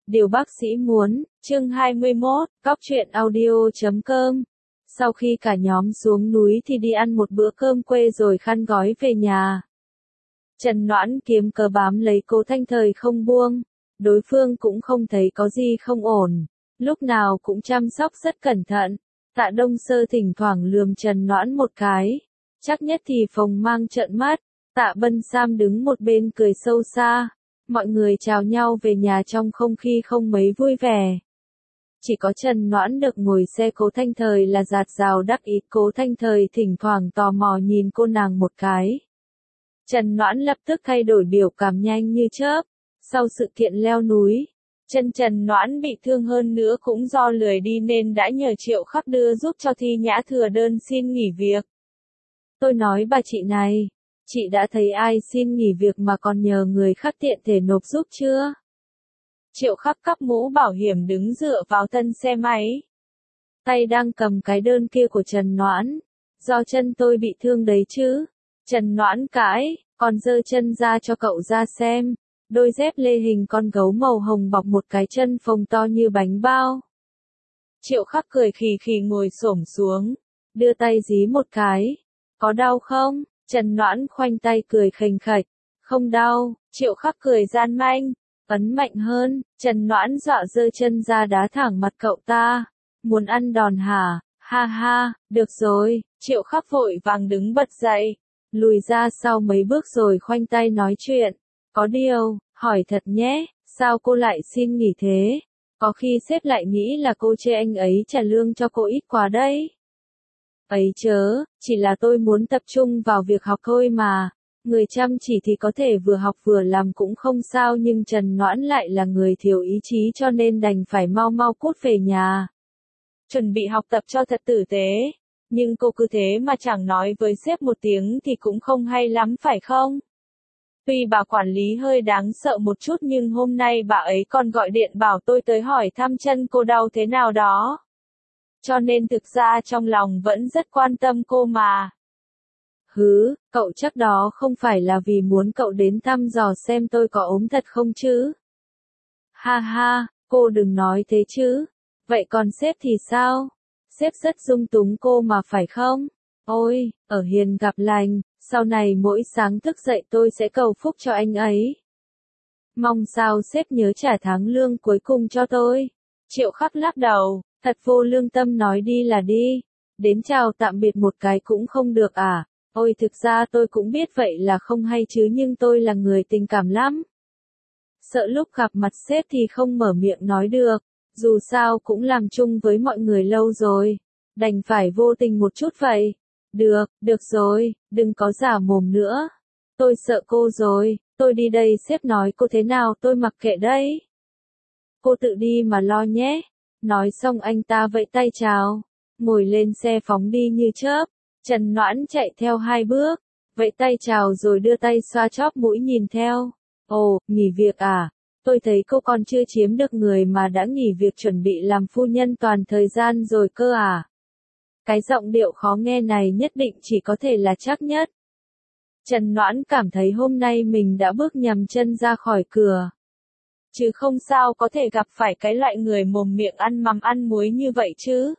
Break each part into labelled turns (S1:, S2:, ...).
S1: Điều bác sĩ muốn, chương 21, cóc truyện audio.com. Sau khi cả nhóm xuống núi thì đi ăn một bữa cơm quê rồi khăn gói về nhà. Trần Noãn kiếm cớ bám lấy Cố Thanh Thời không buông, đối phương cũng không thấy có gì không ổn, lúc nào cũng chăm sóc rất cẩn thận. Tạ Đông Sơ thỉnh thoảng lườm Trần Noãn một cái, chắc nhất thì phồng mang trợn mắt. Tạ Bân Sam đứng một bên cười sâu xa. Mọi người chào nhau về nhà trong không khí không mấy vui vẻ. Chỉ có Trần Noãn được ngồi xe Cố Thanh Thời là dạt dào đắc ý. Cố Thanh Thời thỉnh thoảng tò mò nhìn cô nàng một cái. Trần Noãn lập tức thay đổi biểu cảm nhanh như chớp. Sau sự kiện leo núi, chân Trần Noãn bị thương hơn nữa cũng do lười đi nên đã nhờ Triệu Khắc đưa giúp cho Thi Nhã thừa đơn xin nghỉ việc. Tôi nói bà chị này, chị đã thấy ai xin nghỉ việc mà còn nhờ người khác tiện thể nộp giúp chưa? Triệu Khắc cắp mũ bảo hiểm đứng dựa vào thân xe máy. Tay đang cầm cái đơn kia của Trần Noãn. Do chân tôi bị thương đấy chứ. Trần Noãn cãi, còn giơ chân ra cho cậu ra xem. Đôi dép lê hình con gấu màu hồng bọc một cái chân phồng to như bánh bao. Triệu Khắc cười khì khì ngồi xổm xuống. Đưa tay dí một cái. Có đau không? Trần Noãn khoanh tay cười khềnh khạch. Không đau. Triệu Khắc cười gian manh. Ấn mạnh hơn. Trần Noãn dọa giơ chân ra đá thẳng mặt cậu ta. Muốn ăn đòn hả? Ha ha, được rồi. Triệu Khắc vội vàng đứng bật dậy. Lùi ra sau mấy bước rồi khoanh tay nói chuyện. Có điều, hỏi thật nhé, sao cô lại xin nghỉ thế? Có khi sếp lại nghĩ là cô chê anh ấy trả lương cho cô ít quá đấy. Ấy chớ, chỉ là tôi muốn tập trung vào việc học thôi mà. Người chăm chỉ thì có thể vừa học vừa làm cũng không sao, nhưng Trần Noãn lại là người thiếu ý chí cho nên đành phải mau mau cút về nhà. Chuẩn bị học tập cho thật tử tế. Nhưng cô cứ thế mà chẳng nói với sếp một tiếng thì cũng không hay lắm phải không? Tuy bà quản lý hơi đáng sợ một chút nhưng hôm nay bà ấy còn gọi điện bảo tôi tới hỏi thăm chân cô đau thế nào đó. Cho nên thực ra trong lòng vẫn rất quan tâm cô mà. Hứ, cậu chắc đó không phải là vì muốn cậu đến thăm dò xem tôi có ốm thật không chứ? Ha ha, cô đừng nói thế chứ. Vậy còn sếp thì sao? Sếp rất dung túng cô mà phải không? Ôi, ở hiền gặp lành, sau này mỗi sáng thức dậy tôi sẽ cầu phúc cho anh ấy. Mong sao sếp nhớ trả tháng lương cuối cùng cho tôi. Triệu Khắc lắc đầu, thật vô lương tâm, nói đi là đi. Đến chào tạm biệt một cái cũng không được à? Ôi thực ra tôi cũng biết vậy là không hay chứ, nhưng tôi là người tình cảm lắm. Sợ lúc gặp mặt sếp thì không mở miệng nói được. Dù sao cũng làm chung với mọi người lâu rồi. Đành phải vô tình một chút vậy. Được rồi, đừng có giả mồm nữa. Tôi sợ cô rồi, tôi đi đây, sếp nói cô thế nào tôi mặc kệ đấy. Cô tự đi mà lo nhé. Nói xong anh ta vẫy tay chào. Ngồi lên xe phóng đi như chớp. Trần Noãn chạy theo 2 bước. Vẫy tay chào rồi đưa tay xoa chóp mũi nhìn theo. Ồ, nghỉ việc à? Tôi thấy cô còn chưa chiếm được người mà đã nghỉ việc chuẩn bị làm phu nhân toàn thời gian rồi cơ à? Cái giọng điệu khó nghe này nhất định chỉ có thể là Trác Nhất. Trần Noãn cảm thấy hôm nay mình đã bước nhầm chân ra khỏi cửa. Chứ không sao có thể gặp phải cái loại người mồm miệng ăn mắm ăn muối như vậy chứ.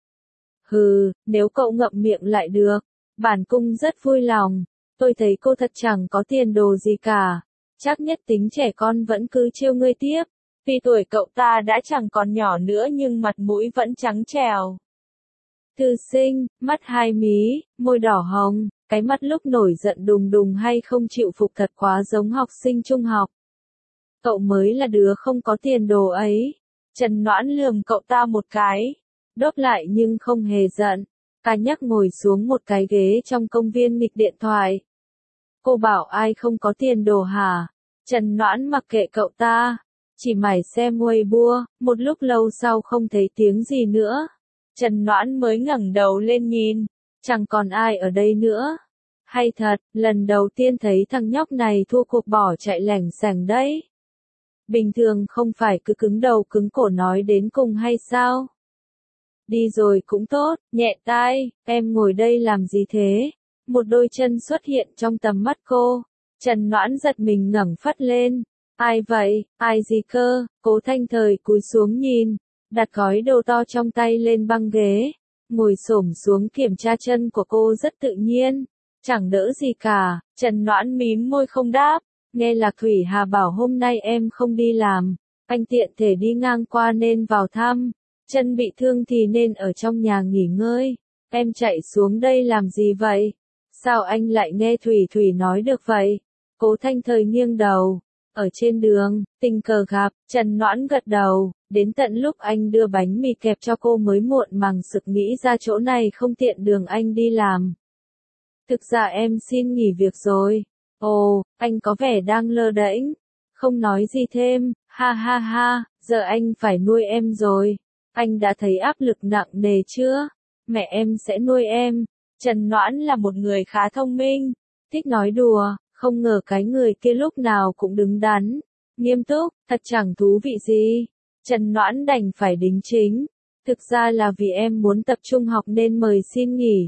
S1: Hừ, nếu cậu ngậm miệng lại được. Bản cung rất vui lòng. Tôi thấy cô thật chẳng có tiền đồ gì cả. Trác Nhất tính trẻ con vẫn cứ trêu ngươi tiếp. Tuy tuổi cậu ta đã chẳng còn nhỏ nữa nhưng mặt mũi vẫn trắng trẻo. Thư sinh, mắt hai mí, môi đỏ hồng, cái mắt lúc nổi giận đùng đùng hay không chịu phục thật quá giống học sinh trung học. Cậu mới là đứa không có tiền đồ ấy. Trần Noãn lườm cậu ta một cái. Đốt lại nhưng không hề giận. Ca nhắc ngồi xuống một cái ghế trong công viên nghịch điện thoại. Cô bảo ai không có tiền đồ hả? Trần Noãn mặc kệ cậu ta. Chỉ mải xem Weibo, một lúc lâu sau không thấy tiếng gì nữa. Trần Noãn mới ngẩng đầu lên nhìn. Chẳng còn ai ở đây nữa. Hay thật, lần đầu tiên thấy thằng nhóc này thua cuộc bỏ chạy lẻng xẻng đấy. Bình thường không phải cứ cứng đầu cứng cổ nói đến cùng hay sao? Đi rồi cũng tốt, nhẹ tai, em ngồi đây làm gì thế? Một đôi chân xuất hiện trong tầm mắt cô. Trần Noãn giật mình ngẩng phát lên. Ai vậy, ai gì cơ, Cố Thanh Thời cúi xuống nhìn, đặt gói đồ to trong tay lên băng ghế, ngồi xổm xuống kiểm tra chân của cô rất tự nhiên, chẳng đỡ gì cả. Trần Noãn mím môi không đáp, nghe Lạc Thủy Hà bảo hôm nay em không đi làm, anh tiện thể đi ngang qua nên vào thăm, chân bị thương thì nên ở trong nhà nghỉ ngơi, em chạy xuống đây làm gì vậy? Sao anh lại nghe Thủy Thủy nói được vậy? Cố Thanh Thời nghiêng đầu. Ở trên đường, tình cờ gặp, Trần Noãn gật đầu, đến tận lúc anh đưa bánh mì kẹp cho cô mới muộn màng sực nghĩ ra chỗ này không tiện đường anh đi làm. Thực ra em xin nghỉ việc rồi. Ồ, anh có vẻ đang lơ đễnh, không nói gì thêm, ha ha ha, giờ anh phải nuôi em rồi. Anh đã thấy áp lực nặng nề chưa? Mẹ em sẽ nuôi em. Trần Noãn là một người khá thông minh, thích nói đùa. Không ngờ cái người kia lúc nào cũng đứng đắn, nghiêm túc, thật chẳng thú vị gì. Trần Noãn đành phải đính chính. Thực ra là vì em muốn tập trung học nên mời xin nghỉ.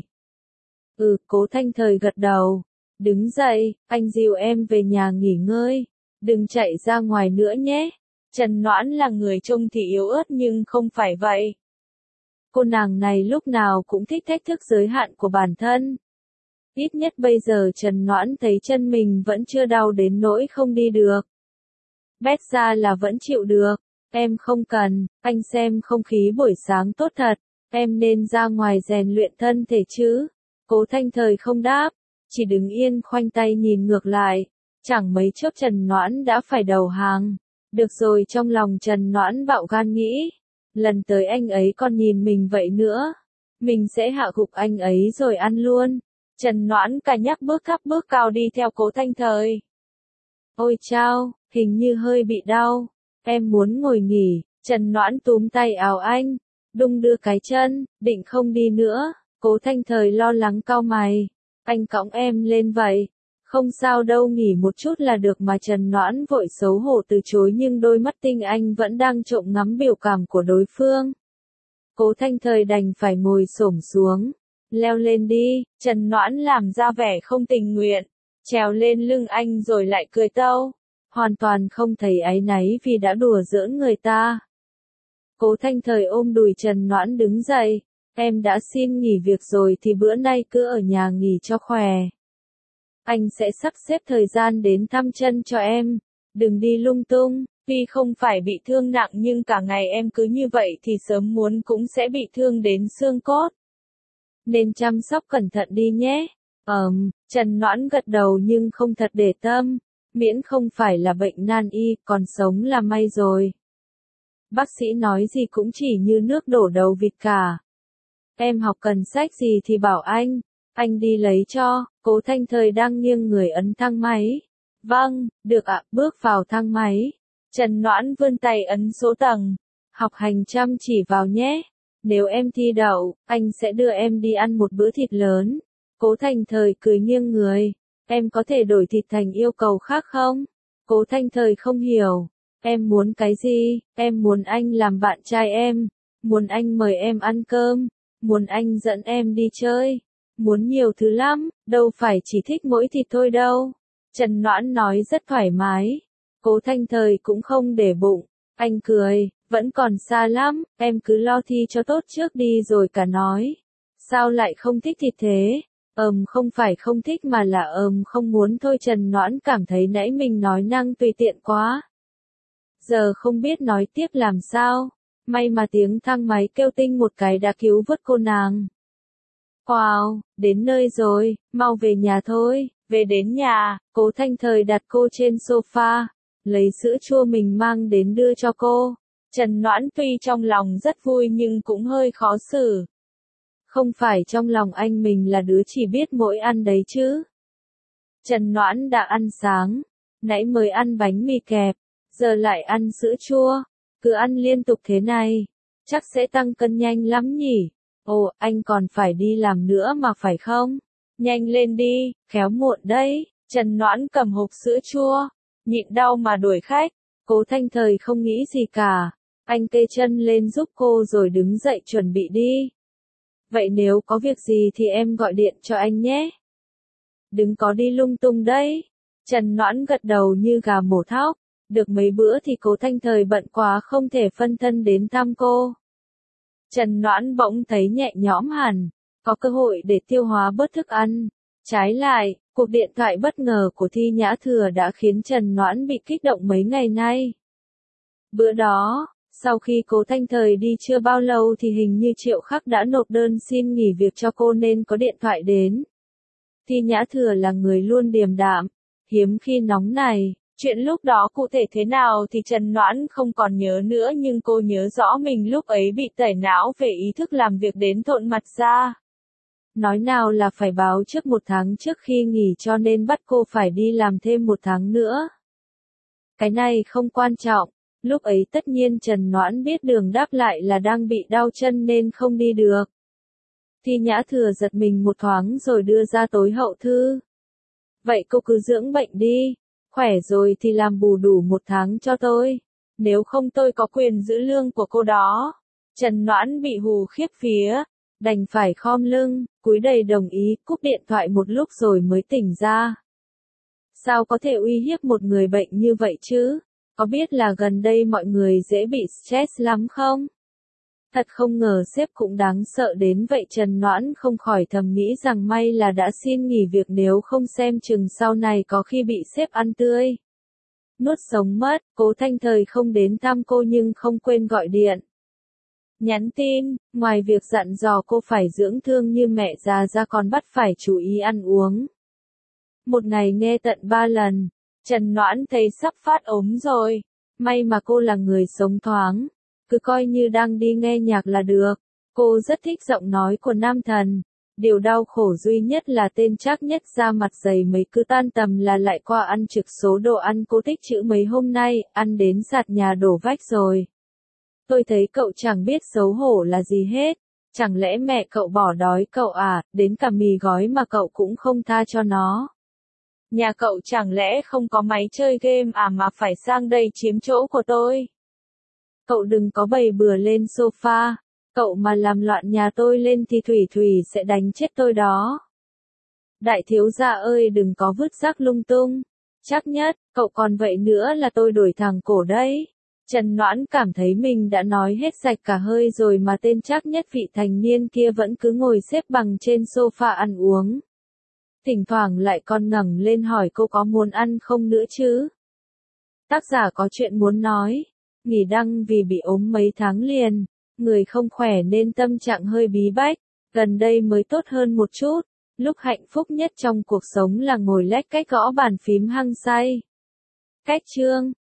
S1: Cố Thanh Thời gật đầu. Đứng dậy, anh dìu em về nhà nghỉ ngơi. Đừng chạy ra ngoài nữa nhé. Trần Noãn là người trông thì yếu ớt nhưng không phải vậy. Cô nàng này lúc nào cũng thích thách thức giới hạn của bản thân. Ít nhất bây giờ Trần Noãn thấy chân mình vẫn chưa đau đến nỗi không đi được. Bét ra là vẫn chịu được. Em không cần, anh xem không khí buổi sáng tốt thật. Em nên ra ngoài rèn luyện thân thể chứ. Cố Thanh Thời không đáp, chỉ đứng yên khoanh tay nhìn ngược lại. Chẳng mấy chốc Trần Noãn đã phải đầu hàng. Được rồi, trong lòng Trần Noãn bạo gan nghĩ. Lần tới anh ấy còn nhìn mình vậy nữa. Mình sẽ hạ gục anh ấy rồi ăn luôn. Trần Noãn cả nhắc bước thấp bước cao đi theo Cố Thanh Thời. Ôi chao, hình như hơi bị đau. Em muốn ngồi nghỉ. Trần Noãn túm tay áo anh, đung đưa cái chân, định không đi nữa. Cố Thanh Thời lo lắng cau mày. Anh cõng em lên vậy. Không sao đâu, nghỉ một chút là được mà. Trần Noãn vội xấu hổ từ chối nhưng đôi mắt tinh anh vẫn đang trộm ngắm biểu cảm của đối phương. Cố Thanh Thời đành phải ngồi xổm xuống. Leo lên đi, Trần Noãn làm ra vẻ không tình nguyện, trèo lên lưng anh rồi lại cười tâu, hoàn toàn không thấy áy náy vì đã đùa giỡn người ta. Cố Thanh Thời ôm đùi Trần Noãn đứng dậy, em đã xin nghỉ việc rồi thì bữa nay cứ ở nhà nghỉ cho khỏe. Anh sẽ sắp xếp thời gian đến thăm chân cho em, đừng đi lung tung, tuy không phải bị thương nặng nhưng cả ngày em cứ như vậy thì sớm muốn cũng sẽ bị thương đến xương cốt. Nên chăm sóc cẩn thận đi nhé. Trần Noãn gật đầu nhưng không thật để tâm, miễn không phải là bệnh nan y, còn sống là may rồi. Bác sĩ nói gì cũng chỉ như nước đổ đầu vịt cả. Em học cần sách gì thì bảo anh đi lấy cho. Cố Thanh Thời đang nghiêng người ấn thang máy. Vâng, được ạ, bước vào thang máy. Trần Noãn vươn tay ấn số tầng. Học hành chăm chỉ vào nhé. Nếu em thi đậu, anh sẽ đưa em đi ăn một bữa thịt lớn. Cố Thanh Thời cười nghiêng người. Em có thể đổi thịt thành yêu cầu khác không? Cố Thanh Thời không hiểu. Em muốn cái gì? Em muốn anh làm bạn trai em. Muốn anh mời em ăn cơm. Muốn anh dẫn em đi chơi. Muốn nhiều thứ lắm, đâu phải chỉ thích mỗi thịt thôi đâu. Trần Noãn nói rất thoải mái. Cố Thanh Thời cũng không để bụng. Anh cười. Vẫn còn xa lắm, em cứ lo thi cho tốt trước đi rồi cả nói. Sao lại không thích thịt thế? Không phải không thích mà là không muốn thôi. Trần Noãn cảm thấy nãy mình nói năng tùy tiện quá. Giờ không biết nói tiếp làm sao. May mà tiếng thang máy kêu tinh một cái đã cứu vớt cô nàng. Wow, đến nơi rồi, mau về nhà thôi. Về đến nhà, Cố Thanh Thời đặt cô trên sofa, lấy sữa chua mình mang đến đưa cho cô. Trần Noãn tuy trong lòng rất vui nhưng cũng hơi khó xử. Không phải trong lòng anh mình là đứa chỉ biết mỗi ăn đấy chứ. Trần Noãn đã ăn sáng, nãy mới ăn bánh mì kẹp, giờ lại ăn sữa chua. Cứ ăn liên tục thế này, chắc sẽ tăng cân nhanh lắm nhỉ. Ồ, anh còn phải đi làm nữa mà phải không? Nhanh lên đi, khéo muộn đấy. Trần Noãn cầm hộp sữa chua, nhịn đau mà đuổi khách. Cố Thanh Thời không nghĩ gì cả. Anh kê chân lên giúp cô rồi đứng dậy chuẩn bị đi. Vậy nếu có việc gì thì em gọi điện cho anh nhé. Đừng có đi lung tung đấy. Trần Noãn gật đầu như gà mổ thóc. Được mấy bữa thì Cố Thanh Thời bận quá không thể phân thân đến thăm cô. Trần Noãn bỗng thấy nhẹ nhõm hẳn, có cơ hội để tiêu hóa bớt thức ăn. Trái lại, cuộc điện thoại bất ngờ của Thi Nhã Thừa đã khiến Trần Noãn bị kích động mấy ngày nay. Bữa đó, sau khi Cố Thanh Thời đi chưa bao lâu thì hình như Triệu Khắc đã nộp đơn xin nghỉ việc cho cô nên có điện thoại đến. Thi Nhã Thừa là người luôn điềm đạm, hiếm khi nóng này. Chuyện lúc đó cụ thể thế nào thì Trần Noãn không còn nhớ nữa, nhưng cô nhớ rõ mình lúc ấy bị tẩy não về ý thức làm việc đến thộn mặt ra. Nói nào là phải báo trước 1 tháng trước khi nghỉ cho nên bắt cô phải đi làm thêm 1 tháng nữa. Cái này không quan trọng, lúc ấy tất nhiên Trần Noãn biết đường đáp lại là đang bị đau chân nên không đi được. Thi Nhã Thừa giật mình một thoáng rồi đưa ra tối hậu thư. Vậy cô cứ dưỡng bệnh đi, khỏe rồi thì làm bù đủ 1 tháng cho tôi, nếu không tôi có quyền giữ lương của cô đó. Trần Noãn bị hù khiếp vía, đành phải khom lưng, cúi đầy đồng ý, cúp điện thoại một lúc rồi mới tỉnh ra. Sao có thể uy hiếp một người bệnh như vậy chứ? Có biết là gần đây mọi người dễ bị stress lắm không? Thật không ngờ sếp cũng đáng sợ đến vậy. Trần Noãn không khỏi thầm nghĩ rằng may là đã xin nghỉ việc, nếu không xem chừng sau này có khi bị sếp ăn tươi. Nuốt sống mất. Cố Thanh Thời không đến thăm cô nhưng không quên gọi điện. Nhắn tin, ngoài việc dặn dò cô phải dưỡng thương như mẹ già ra còn bắt phải chú ý ăn uống. Một ngày nghe tận 3 lần, Trần Noãn thấy sắp phát ốm rồi. May mà cô là người sống thoáng, cứ coi như đang đi nghe nhạc là được. Cô rất thích giọng nói của nam thần. Điều đau khổ duy nhất là tên Trác Nhất da mặt dày mấy, cứ tan tầm là lại qua ăn trực số đồ ăn cô thích chữ mấy hôm nay, ăn đến sạt nhà đổ vách rồi. Tôi thấy cậu chẳng biết xấu hổ là gì hết. Chẳng lẽ mẹ cậu bỏ đói cậu à, đến cả mì gói mà cậu cũng không tha cho nó. Nhà cậu chẳng lẽ không có máy chơi game à mà phải sang đây chiếm chỗ của tôi. Cậu đừng có bày bừa lên sofa, cậu mà làm loạn nhà tôi lên thì Thủy Thủy sẽ đánh chết tôi đó. Đại thiếu gia ơi, đừng có vứt rác lung tung. Trác Nhất, cậu còn vậy nữa là tôi đổi thẳng cổ đấy. Trần Noãn cảm thấy mình đã nói hết sạch cả hơi rồi mà tên Trác Nhất vị thành niên kia vẫn cứ ngồi xếp bằng trên sofa ăn uống. Thỉnh thoảng lại còn ngẩng lên hỏi cô có muốn ăn không nữa chứ. Tác giả có chuyện muốn nói. Nghỉ đăng vì bị ốm mấy tháng liền. Người không khỏe nên tâm trạng hơi bí bách. Gần đây mới tốt hơn một chút. Lúc hạnh phúc nhất trong cuộc sống là ngồi lách cách gõ bàn phím hăng say. Cách chương